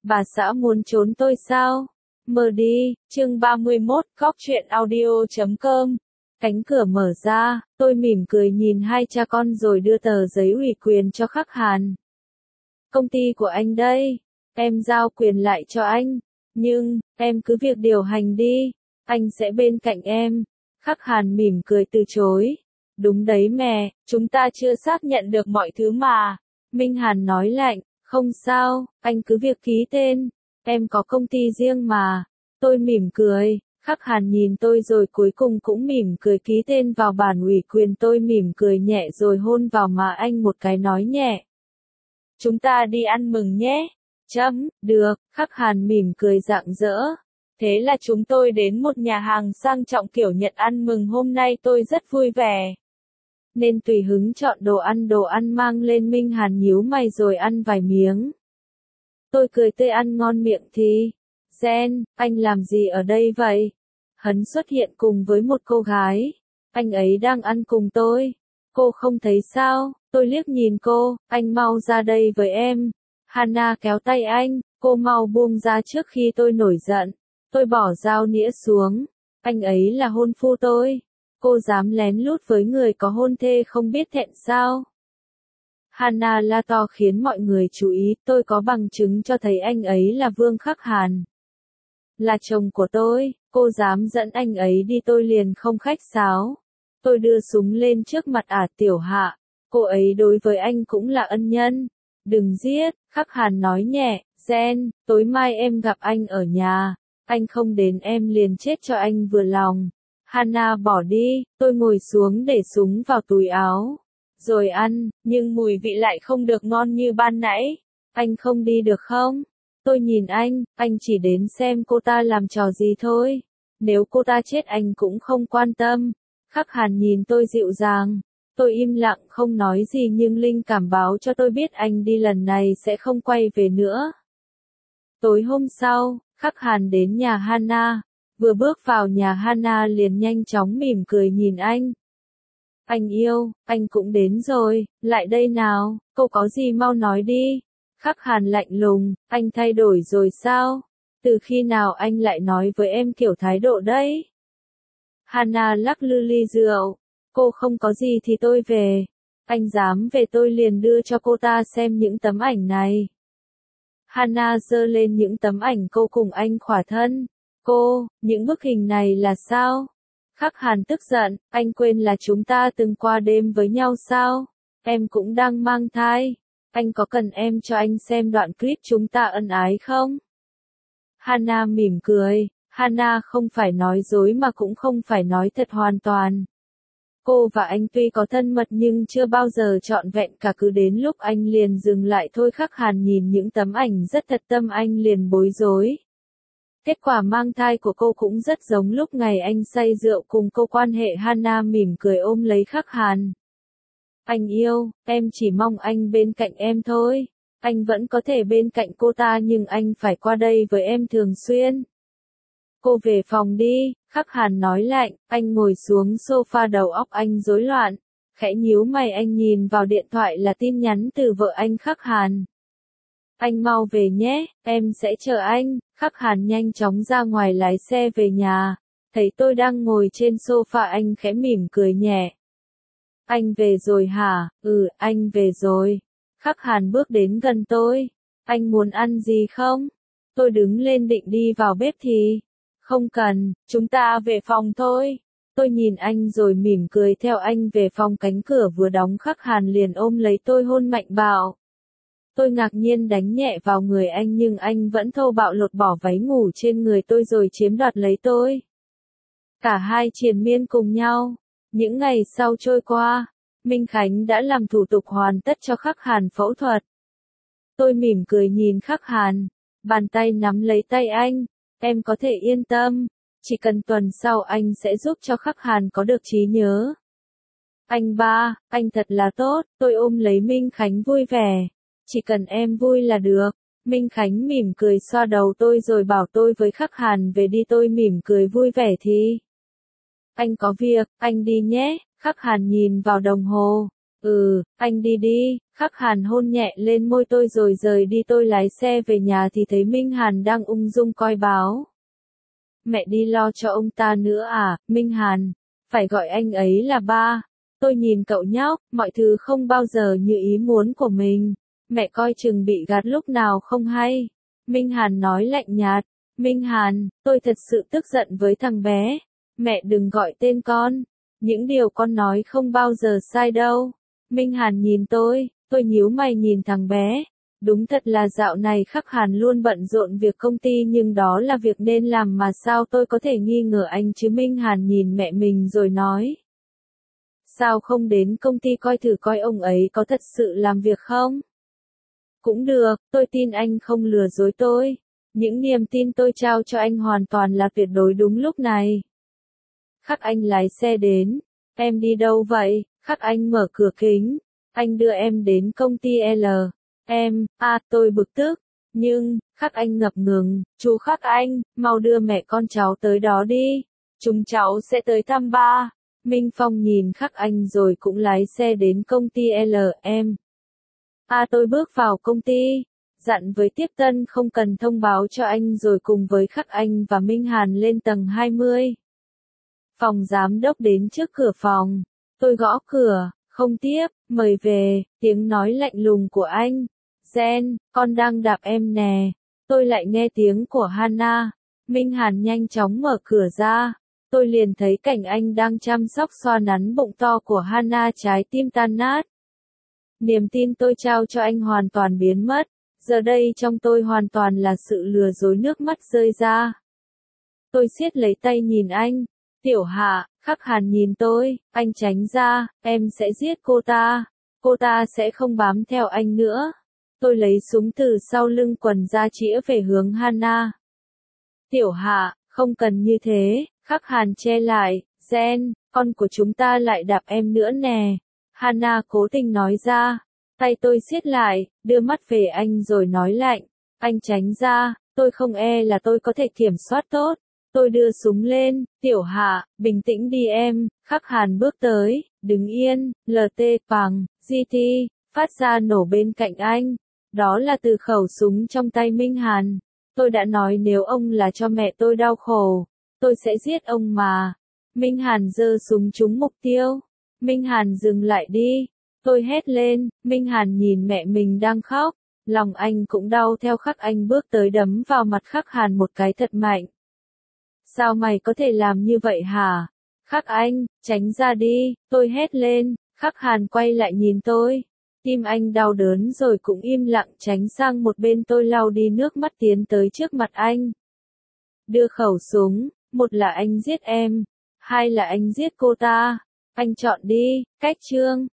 Bà xã muốn trốn tôi sao? Mờ đi, chương 31, Cóc truyện audio.com. Cánh cửa mở ra, tôi mỉm cười nhìn hai cha con rồi đưa tờ giấy ủy quyền cho Khắc Hàn. Công ty của anh đây, em giao quyền lại cho anh, nhưng, em cứ việc điều hành đi, anh sẽ bên cạnh em. Khắc Hàn mỉm cười từ chối. Đúng đấy mẹ, chúng ta chưa xác nhận được mọi thứ mà. Minh Hàn nói lạnh, không sao, anh cứ việc ký tên, em có công ty riêng mà. Tôi mỉm cười, Khắc Hàn nhìn tôi rồi cuối cùng cũng mỉm cười ký tên vào bản ủy quyền. Tôi mỉm cười nhẹ rồi hôn vào má anh một cái nói nhẹ. Chúng ta đi ăn mừng nhé. Được, Khắc Hàn mỉm cười rạng rỡ. Thế là chúng tôi đến một nhà hàng sang trọng kiểu Nhật ăn mừng. Hôm nay tôi rất vui vẻ, nên tùy hứng chọn đồ ăn mang lên. Minh Hàn nhíu mày rồi ăn vài miếng. Tôi cười tươi ăn ngon miệng thì. Gen, anh làm gì ở đây vậy? Hắn xuất hiện cùng với một cô gái. Anh ấy đang ăn cùng tôi. Cô không thấy sao? Tôi liếc nhìn cô, anh mau ra đây với em. Hana kéo tay anh, cô mau buông ra trước khi tôi nổi giận. Tôi bỏ dao nĩa xuống. Anh ấy là hôn phu tôi. Cô dám lén lút với người có hôn thê không biết thẹn sao? Hana la to khiến mọi người chú ý. Tôi có bằng chứng cho thấy anh ấy là Vương Khắc Hàn, là chồng của tôi. Cô dám dẫn anh ấy đi, tôi liền không khách sáo. Tôi đưa súng lên trước mặt Tiểu Hạ. Cô ấy đối với anh cũng là ân nhân. Đừng giết, Khắc Hàn nói nhẹ. Gen, tối mai em gặp anh ở nhà. Anh không đến em liền chết cho anh vừa lòng. Hana bỏ đi, tôi ngồi xuống để súng vào túi áo. Rồi ăn, nhưng mùi vị lại không được ngon như ban nãy. Anh không đi được không? Tôi nhìn anh chỉ đến xem cô ta làm trò gì thôi. Nếu cô ta chết anh cũng không quan tâm. Khắc Hàn nhìn tôi dịu dàng. Tôi im lặng không nói gì nhưng linh cảm báo cho tôi biết anh đi lần này sẽ không quay về nữa. Tối hôm sau, Khắc Hàn đến nhà Hana. Vừa bước vào nhà Hana liền nhanh chóng mỉm cười nhìn anh. Anh yêu, anh cũng đến rồi, lại đây nào, cô có gì mau nói đi. Khắc Hàn lạnh lùng, anh thay đổi rồi sao? Từ khi nào anh lại nói với em kiểu thái độ đấy? Hana lắc lư ly rượu. Cô không có gì thì tôi về. Anh dám về tôi liền đưa cho cô ta xem những tấm ảnh này. Hana giơ lên những tấm ảnh cô cùng anh khỏa thân. Cô, những bức hình này là sao? Khắc Hàn tức giận, anh quên là chúng ta từng qua đêm với nhau sao? Em cũng đang mang thai. Anh có cần em cho anh xem đoạn clip chúng ta ân ái không? Hana mỉm cười. Hana không phải nói dối mà cũng không phải nói thật hoàn toàn. Cô và anh tuy có thân mật nhưng chưa bao giờ trọn vẹn cả, cứ đến lúc anh liền dừng lại thôi. Khắc Hàn nhìn những tấm ảnh rất thật tâm anh liền bối rối. Kết quả mang thai của cô cũng rất giống lúc ngày anh say rượu cùng cô quan hệ. Hana mỉm cười ôm lấy Khắc Hàn. Anh yêu, em chỉ mong anh bên cạnh em thôi. Anh vẫn có thể bên cạnh cô ta nhưng anh phải qua đây với em thường xuyên. Cô về phòng đi, Khắc Hàn nói lạnh. Anh ngồi xuống sofa, đầu óc anh rối loạn. Khẽ nhíu mày anh nhìn vào điện thoại là tin nhắn từ vợ anh Khắc Hàn. Anh mau về nhé, em sẽ chờ anh. Khắc Hàn nhanh chóng ra ngoài lái xe về nhà. Thấy tôi đang ngồi trên sofa anh khẽ mỉm cười nhẹ. Anh về rồi hả? Ừ, anh về rồi. Khắc Hàn bước đến gần tôi. Anh muốn ăn gì không? Tôi đứng lên định đi vào bếp thì. Không cần, chúng ta về phòng thôi. Tôi nhìn anh rồi mỉm cười theo anh về phòng. Cánh cửa vừa đóng Khắc Hàn liền ôm lấy tôi hôn mạnh bạo. Tôi ngạc nhiên đánh nhẹ vào người anh nhưng anh vẫn thô bạo lột bỏ váy ngủ trên người tôi rồi chiếm đoạt lấy tôi. Cả hai triền miên cùng nhau. Những ngày sau trôi qua, Minh Khánh đã làm thủ tục hoàn tất cho Khắc Hàn phẫu thuật. Tôi mỉm cười nhìn Khắc Hàn, bàn tay nắm lấy tay anh. Em có thể yên tâm, chỉ cần tuần sau anh sẽ giúp cho Khắc Hàn có được trí nhớ. Anh ba, anh thật là tốt. Tôi ôm lấy Minh Khánh vui vẻ. Chỉ cần em vui là được. Minh Khánh mỉm cười xoa đầu tôi rồi bảo tôi với Khắc Hàn về đi. Tôi mỉm cười vui vẻ thì. Anh có việc, anh đi nhé. Khắc Hàn nhìn vào đồng hồ. Anh đi đi, Khắc Hàn hôn nhẹ lên môi tôi rồi rời đi. Tôi lái xe về nhà thì thấy Minh Hàn đang ung dung coi báo. Mẹ đi lo cho ông ta nữa à, Minh Hàn? Phải gọi anh ấy là ba. Tôi nhìn cậu nhóc, mọi thứ không bao giờ như ý muốn của mình. Mẹ coi chừng bị gạt lúc nào không hay. Minh Hàn nói lạnh nhạt. Minh Hàn, tôi thật sự tức giận với thằng bé. Mẹ đừng gọi tên con. Những điều con nói không bao giờ sai đâu. Minh Hàn nhìn tôi nhíu mày nhìn thằng bé. Đúng thật là dạo này Khắc Hàn luôn bận rộn việc công ty nhưng đó là việc nên làm mà sao tôi có thể nghi ngờ anh chứ. Minh Hàn nhìn mẹ mình rồi nói. Sao không đến công ty coi thử coi ông ấy có thật sự làm việc không? Cũng được, tôi tin anh không lừa dối tôi. Những niềm tin tôi trao cho anh hoàn toàn là tuyệt đối đúng lúc này. Khắc Anh lái xe đến. Em đi đâu vậy? Khắc Anh mở cửa kính. Anh đưa em đến công ty L. Tôi bực tức. Nhưng, Khắc Anh ngập ngừng. Chú Khắc Anh, mau đưa mẹ con cháu tới đó đi. Chúng cháu sẽ tới thăm ba. Minh Phong nhìn Khắc Anh rồi cũng lái xe đến công ty L. Tôi bước vào công ty. Dặn với tiếp tân không cần thông báo cho anh rồi cùng với Khắc Anh và Minh Hàn lên tầng 20. Phòng giám đốc đến trước cửa phòng. Tôi gõ cửa, không tiếp, mời về, tiếng nói lạnh lùng của anh. Jen, con đang đạp em nè. Tôi lại nghe tiếng của Hana. Minh Hàn nhanh chóng mở cửa ra. Tôi liền thấy cảnh anh đang chăm sóc xoa nắn bụng to của Hana, trái tim tan nát. Niềm tin tôi trao cho anh hoàn toàn biến mất. Giờ đây trong tôi hoàn toàn là sự lừa dối, nước mắt rơi ra. Tôi siết lấy tay nhìn anh. Tiểu Hạ, Khắc Hàn nhìn tôi, anh tránh ra, em sẽ giết cô ta. Cô ta sẽ không bám theo anh nữa. Tôi lấy súng từ sau lưng quần ra chĩa về hướng Hana. Tiểu Hạ, không cần như thế, Khắc Hàn che lại. Jen, con của chúng ta lại đạp em nữa nè. Hana cố tình nói ra. Tay tôi siết lại, đưa mắt về anh rồi nói lạnh. Anh tránh ra, tôi không là tôi có thể kiểm soát tốt. Tôi đưa súng lên. Tiểu Hạ, bình tĩnh đi em. Khắc Hàn bước tới, đứng yên, LT bằng, GT, phát ra nổ bên cạnh anh. Đó là từ khẩu súng trong tay Minh Hàn. Tôi đã nói nếu ông là cho mẹ tôi đau khổ, tôi sẽ giết ông mà. Minh Hàn giơ súng trúng mục tiêu. Minh Hàn dừng lại đi. Tôi hét lên. Minh Hàn nhìn mẹ mình đang khóc. Lòng anh cũng đau theo. Khắc Anh bước tới đấm vào mặt Khắc Hàn một cái thật mạnh. Sao mày có thể làm như vậy hả? Khắc Anh, tránh ra đi. Tôi hét lên. Khắc Hàn quay lại nhìn tôi. Tim anh đau đớn rồi cũng im lặng tránh sang một bên. Tôi lau đi nước mắt tiến tới trước mặt anh. Đưa khẩu súng. Một là anh giết em. Hai là anh giết cô ta. Anh chọn đi. Cách chương.